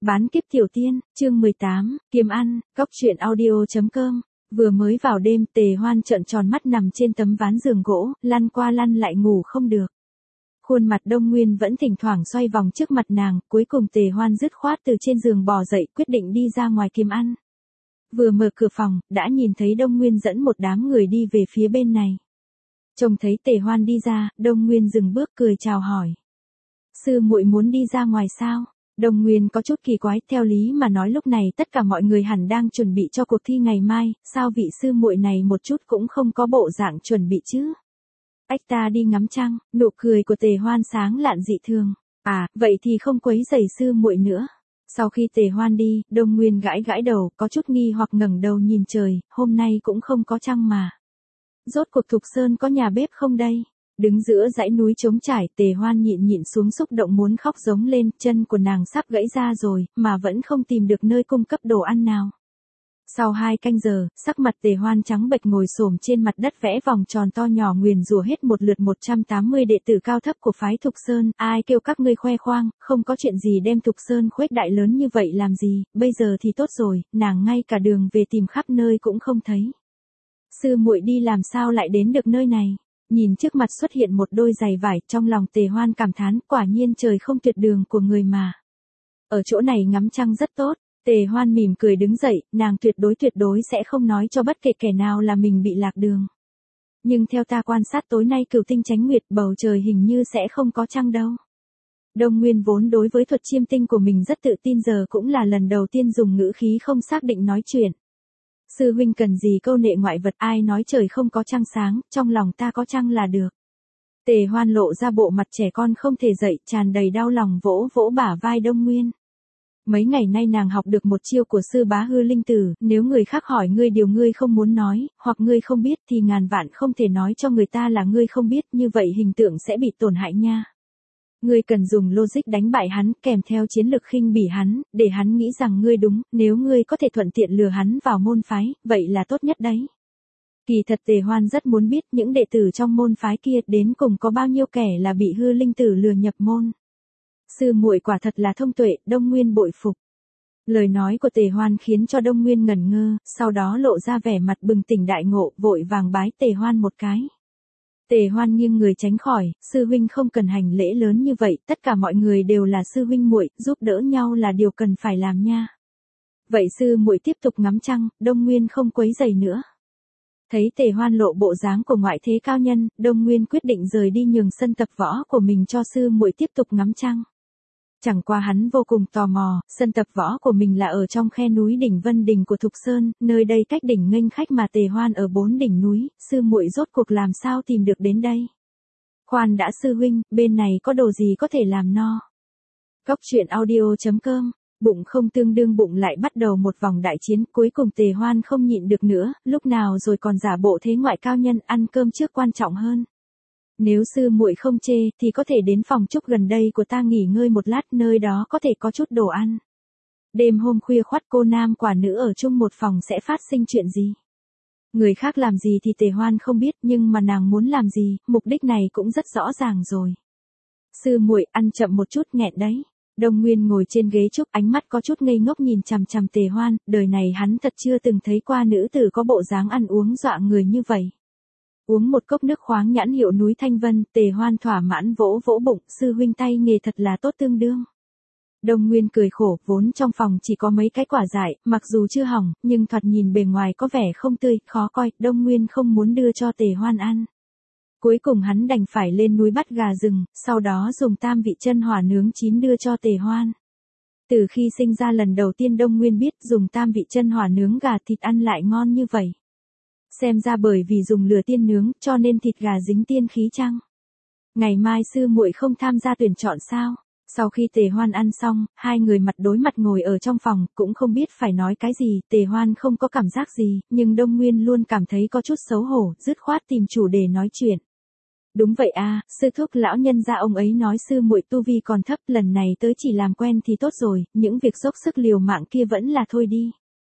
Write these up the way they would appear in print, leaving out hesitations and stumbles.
Bán kiếp tiểu tiên, chương 18, kiếm ăn, góc truyện audio.com. Vừa mới vào đêm, Tề Hoan trợn tròn mắt nằm trên tấm ván giường gỗ, lăn qua lăn lại ngủ không được. Khuôn mặt Đông Nguyên vẫn thỉnh thoảng xoay vòng trước mặt nàng, cuối cùng Tề Hoan dứt khoát từ trên giường bò dậy, quyết định đi ra ngoài kiếm ăn. Vừa mở cửa phòng, đã nhìn thấy Đông Nguyên dẫn một đám người đi về phía bên này. Trông thấy Tề Hoan đi ra, Đông Nguyên dừng bước cười chào hỏi. Sư muội muốn đi ra ngoài sao? Đông Nguyên có chút kỳ quái, theo lý mà nói lúc này tất cả mọi người hẳn đang chuẩn bị cho cuộc thi ngày mai, sao vị sư muội này một chút cũng không có bộ dạng chuẩn bị chứ? Ách, ta đi ngắm trăng. Nụ cười của Tề Hoan sáng lạn dị thường. À, vậy thì không quấy rầy sư muội nữa. Sau khi Tề Hoan đi, Đông Nguyên gãi gãi đầu, có chút nghi hoặc ngẩng đầu nhìn trời, hôm nay cũng không có trăng mà. Rốt cuộc Thục Sơn có nhà bếp không đây? Đứng giữa dãy núi trống trải, Tề Hoan nhịn xuống xúc động muốn khóc giống lên, chân của nàng sắp gãy ra rồi, mà vẫn không tìm được nơi cung cấp đồ ăn nào. Sau 2 canh giờ, sắc mặt Tề Hoan trắng bệch ngồi xổm trên mặt đất vẽ vòng tròn to nhỏ nguyền rủa hết một lượt 180 đệ tử cao thấp của phái Thục Sơn, ai kêu các ngươi khoe khoang, không có chuyện gì đem Thục Sơn khuếch đại lớn như vậy làm gì, bây giờ thì tốt rồi, nàng ngay cả đường về tìm khắp nơi cũng không thấy. Sư muội đi làm sao lại đến được nơi này? Nhìn trước mặt xuất hiện một đôi giày vải, trong lòng Tề Hoan cảm thán, quả nhiên trời không tuyệt đường của người mà. Ở chỗ này ngắm trăng rất tốt. Tề Hoan mỉm cười đứng dậy, nàng tuyệt đối sẽ không nói cho bất kể kẻ nào là mình bị lạc đường. Nhưng theo ta quan sát tối nay cửu tinh chánh nguyệt, bầu trời hình như sẽ không có trăng đâu. Đông Nguyên vốn đối với thuật chiêm tinh của mình rất tự tin, giờ cũng là lần đầu tiên dùng ngữ khí không xác định nói chuyện. Sư huynh cần gì câu nệ ngoại vật, ai nói trời không có trăng sáng, trong lòng ta có trăng là được. Tề Hoan lộ ra bộ mặt trẻ con không thể dậy, tràn đầy đau lòng vỗ vỗ bả vai Đông Nguyên. Mấy ngày nay nàng học được một chiêu của sư bá hư linh tử, nếu người khác hỏi ngươi điều ngươi không muốn nói, hoặc ngươi không biết thì ngàn vạn không thể nói cho người ta là ngươi không biết, như vậy hình tượng sẽ bị tổn hại nha. Ngươi cần dùng logic đánh bại hắn, kèm theo chiến lược khinh bỉ hắn, để hắn nghĩ rằng ngươi đúng, nếu ngươi có thể thuận tiện lừa hắn vào môn phái, vậy là tốt nhất đấy. Kỳ thật Tề Hoan rất muốn biết những đệ tử trong môn phái kia đến cùng có bao nhiêu kẻ là bị hư linh tử lừa nhập môn. Sư muội quả thật là thông tuệ, Đông Nguyên bội phục. Lời nói của Tề Hoan khiến cho Đông Nguyên ngẩn ngơ, sau đó lộ ra vẻ mặt bừng tỉnh đại ngộ, vội vàng bái Tề Hoan một cái. Tề Hoan nghiêng người tránh khỏi, sư huynh không cần hành lễ lớn như vậy, tất cả mọi người đều là sư huynh muội, giúp đỡ nhau là điều cần phải làm nha. Vậy sư muội tiếp tục ngắm trăng, Đông Nguyên không quấy rầy nữa. Thấy Tề Hoan lộ bộ dáng của ngoại thế cao nhân, Đông Nguyên quyết định rời đi nhường sân tập võ của mình cho sư muội tiếp tục ngắm trăng. Chẳng qua hắn vô cùng tò mò, sân tập võ của mình là ở trong khe núi đỉnh Vân Đỉnh của Thục Sơn, nơi đây cách đỉnh nghênh khách mà Tề Hoan ở 4 đỉnh núi, sư muội rốt cuộc làm sao tìm được đến đây. Khoan đã sư huynh, bên này có đồ gì có thể làm no. Góc truyện audio.com, bụng không tương đương bụng lại bắt đầu một vòng đại chiến, cuối cùng Tề Hoan không nhịn được nữa, lúc nào rồi còn giả bộ thế ngoại cao nhân, ăn cơm trước quan trọng hơn. Nếu sư muội không chê, thì có thể đến phòng trúc gần đây của ta nghỉ ngơi một lát, nơi đó có thể có chút đồ ăn. Đêm hôm khuya khoắt cô nam quả nữ ở chung một phòng sẽ phát sinh chuyện gì? Người khác làm gì thì Tề Hoan không biết, nhưng mà nàng muốn làm gì, mục đích này cũng rất rõ ràng rồi. Sư muội ăn chậm một chút, nghẹn đấy. Đông Nguyên ngồi trên ghế trúc, ánh mắt có chút ngây ngốc nhìn chằm chằm Tề Hoan, đời này hắn thật chưa từng thấy qua nữ tử có bộ dáng ăn uống dọa người như vậy. Uống một cốc nước khoáng nhãn hiệu núi Thanh Vân, Tề Hoan thỏa mãn vỗ vỗ bụng, sư huynh tay nghề thật là tốt tương đương. Đông Nguyên cười khổ, vốn trong phòng chỉ có mấy cái quả dại, mặc dù chưa hỏng, nhưng thoạt nhìn bề ngoài có vẻ không tươi, khó coi, Đông Nguyên không muốn đưa cho Tề Hoan ăn. Cuối cùng hắn đành phải lên núi bắt gà rừng, sau đó dùng tam vị chân hỏa nướng chín đưa cho Tề Hoan. Từ khi sinh ra lần đầu tiên Đông Nguyên biết dùng tam vị chân hỏa nướng gà thịt ăn lại ngon như vậy. Xem ra bởi vì dùng lửa tiên nướng, cho nên thịt gà dính tiên khí chăng? Ngày mai sư muội không tham gia tuyển chọn sao? Sau khi Tề Hoan ăn xong, hai người mặt đối mặt ngồi ở trong phòng, cũng không biết phải nói cái gì, Tề Hoan không có cảm giác gì, nhưng Đông Nguyên luôn cảm thấy có chút xấu hổ, dứt khoát tìm chủ đề nói chuyện. Đúng vậy à, sư thúc lão nhân gia ông ấy nói sư muội tu vi còn thấp, lần này tới chỉ làm quen thì tốt rồi, những việc dốc sức liều mạng kia vẫn là thôi đi.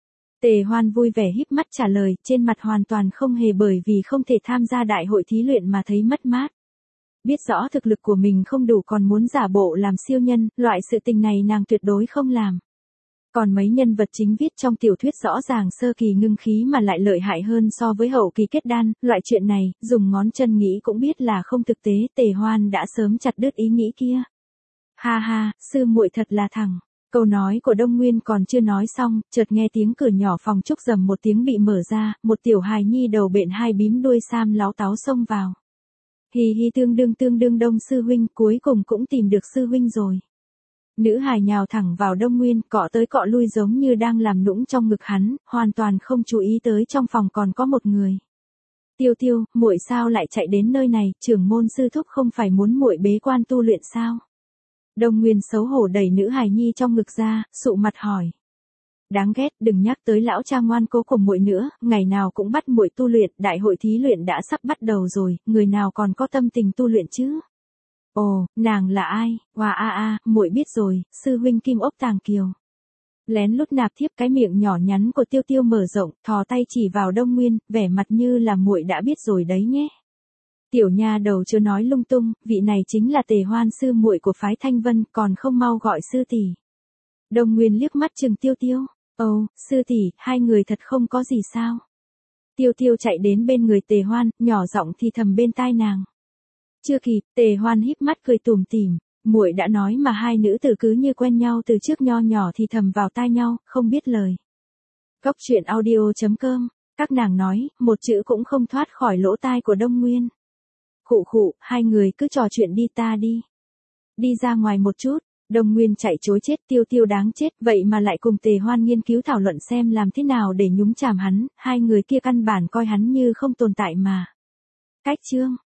Tề Hoan vui vẻ híp mắt trả lời, trên mặt hoàn toàn không hề bởi vì không thể tham gia đại hội thí luyện mà thấy mất mát. Biết rõ thực lực của mình không đủ còn muốn giả bộ làm siêu nhân, loại sự tình này nàng tuyệt đối không làm. Còn mấy nhân vật chính viết trong tiểu thuyết rõ ràng sơ kỳ ngưng khí mà lại lợi hại hơn so với hậu kỳ kết đan, loại chuyện này, dùng ngón chân nghĩ cũng biết là không thực tế, Tề Hoan đã sớm chặt đứt ý nghĩ kia. Ha ha, sư muội thật là thẳng. Câu nói của Đông Nguyên còn chưa nói xong, chợt nghe tiếng cửa nhỏ phòng trúc rầm một tiếng bị mở ra, một tiểu hài nhi đầu bện hai bím đuôi sam láo táo xông vào. Hì hì, tương đương Đông sư huynh, cuối cùng cũng tìm được sư huynh rồi. Nữ hài nhào thẳng vào Đông Nguyên, cọ tới cọ lui giống như đang làm nũng trong ngực hắn, hoàn toàn không chú ý tới trong phòng còn có một người. Tiêu Tiêu, muội sao lại chạy đến nơi này, trưởng môn sư thúc không phải muốn muội bế quan tu luyện sao? Đông Nguyên xấu hổ đẩy nữ hài nhi trong ngực ra, sụ mặt hỏi. Đáng ghét, đừng nhắc tới lão cha ngoan cố của muội nữa, ngày nào cũng bắt muội tu luyện, đại hội thí luyện đã sắp bắt đầu rồi, người nào còn có tâm tình tu luyện chứ? Ồ, nàng là ai? Wow, muội biết rồi, sư huynh Kim Ốc Tàng Kiều. Lén lút nạp thiếp, cái miệng nhỏ nhắn của Tiêu Tiêu mở rộng, thò tay chỉ vào Đông Nguyên, vẻ mặt như là muội đã biết rồi đấy nhé. Tiểu nha đầu chưa nói lung tung, vị này chính là Tề Hoan sư muội của phái Thanh Vân, còn không mau gọi sư tỷ. Đông Nguyên liếc mắt chừng Tiêu Tiêu. Ồ, sư tỷ, hai người thật không có gì sao? Tiêu Tiêu chạy đến bên người Tề Hoan, nhỏ giọng thì thầm bên tai nàng. Chưa kịp, Tề Hoan híp mắt cười tủm tỉm, muội đã nói mà, hai nữ tử cứ như quen nhau từ trước, nho nhỏ thì thầm vào tai nhau, không biết lời. Cốc truyện audio.com, các nàng nói, một chữ cũng không thoát khỏi lỗ tai của Đông Nguyên. Khụ khụ, hai người cứ trò chuyện đi, ta đi. Đi ra ngoài một chút. Đông Nguyên chạy chối chết, Tiêu Tiêu đáng chết, vậy mà lại cùng Tề Hoan nghiên cứu thảo luận xem làm thế nào để nhúng chàm hắn, hai người kia căn bản coi hắn như không tồn tại mà. Cách chương